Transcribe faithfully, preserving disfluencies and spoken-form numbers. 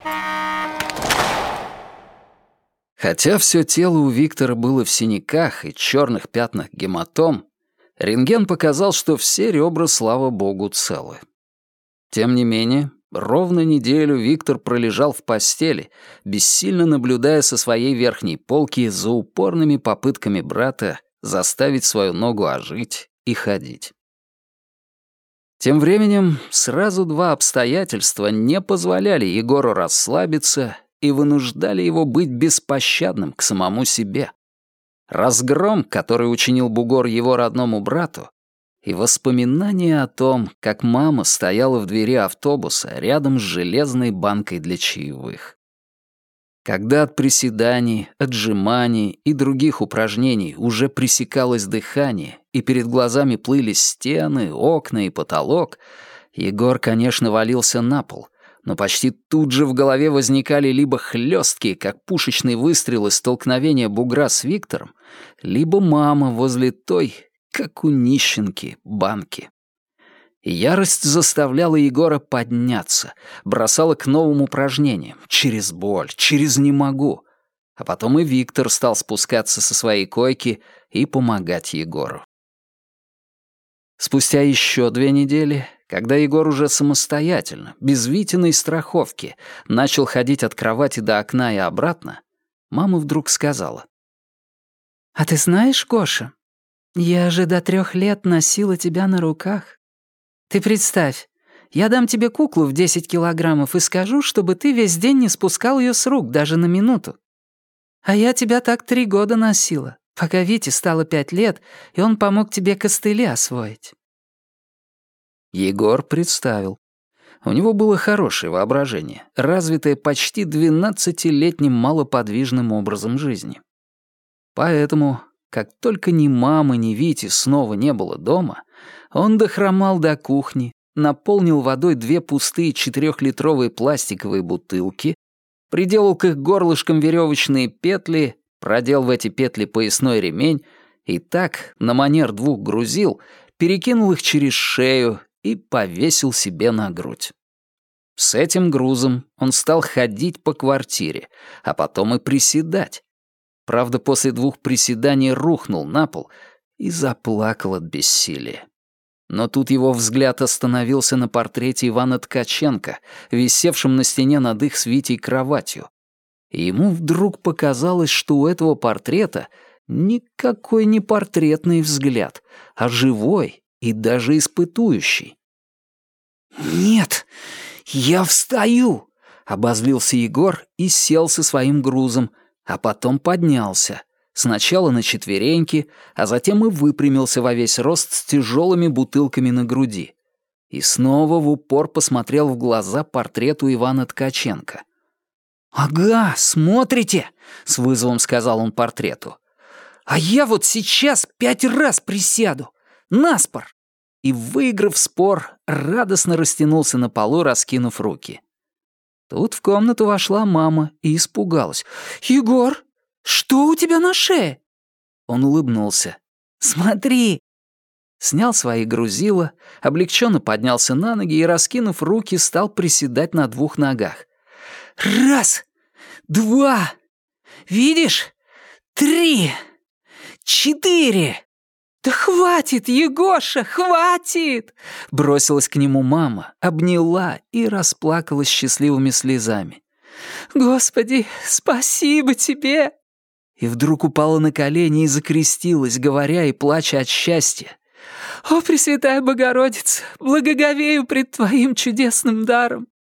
Хотя все тело у Виктора было в синяках и черных пятнах гематом, рентген показал, что все ребра, слава богу, целы. Тем не менее, ровно неделю Виктор пролежал в постели, бессильно наблюдая со своей верхней полки за упорными попытками брата заставить свою ногу ожить и ходить. Тем временем сразу два обстоятельства не позволяли Егору расслабиться и вынуждали его быть беспощадным к самому себе. Разгром, который учинил бугор его родному брату, и воспоминания о том, как мама стояла в двери автобуса рядом с железной банкой для чаевых. Когда от приседаний, отжиманий и других упражнений уже пресекалось дыхание, и перед глазами плыли стены, окна и потолок, Егор, конечно, валился на пол, но почти тут же в голове возникали либо хлёсткие, как пушечные выстрелы, столкновения бугра с Виктором, либо мама возле той, как у нищенки, банки. Ярость заставляла Егора подняться, бросала к новым упражнениям, через боль, через «не могу». А потом и Виктор стал спускаться со своей койки и помогать Егору. Спустя еще две недели, когда Егор уже самостоятельно, без Витиной страховки, начал ходить от кровати до окна и обратно, мама вдруг сказала: «А ты знаешь, Гоша, я же до трех лет носила тебя на руках. Ты представь, я дам тебе куклу в десять килограммов и скажу, чтобы ты весь день не спускал ее с рук даже на минуту. А я тебя так три года носила, пока Вите стало пять лет, и он помог тебе костыли освоить». Егор представил. У него было хорошее воображение, развитое почти двенадцатилетним малоподвижным образом жизни. Поэтому, как только ни мамы, ни Вити снова не было дома, он дохромал до кухни, наполнил водой две пустые четырехлитровые пластиковые бутылки, приделал к их горлышкам веревочные петли, продел в эти петли поясной ремень и так, на манер двух грузил, перекинул их через шею и повесил себе на грудь. С этим грузом он стал ходить по квартире, а потом и приседать. Правда, после двух приседаний рухнул на пол и заплакал от бессилия. Но тут его взгляд остановился на портрете Ивана Ткаченко, висевшем на стене над их с Витей кроватью. И ему вдруг показалось, что у этого портрета никакой не портретный взгляд, а живой и даже испытующий. «Нет, я встаю!» — обозлился Егор и сел со своим грузом, а потом поднялся. Сначала на четвереньки, а затем и выпрямился во весь рост с тяжелыми бутылками на груди. И снова в упор посмотрел в глаза портрету Ивана Ткаченко. «Ага, смотрите!» — с вызовом сказал он портрету. «А я вот сейчас пять раз присяду! Наспор!» И, выиграв спор, радостно растянулся на полу, раскинув руки. Тут в комнату вошла мама и испугалась. «Егор, что у тебя на шее?» Он улыбнулся. «Смотри!» Снял свои грузила, облегченно поднялся на ноги и, раскинув руки, стал приседать на двух ногах. «Раз! Два! Видишь? Три! Четыре!» «Да хватит, Егоша, хватит!» Бросилась к нему мама, обняла и расплакалась счастливыми слезами. «Господи, спасибо тебе!» И вдруг упала на колени и закрестилась, говоря и плача от счастья. «О, Пресвятая Богородица, благоговею пред Твоим чудесным даром!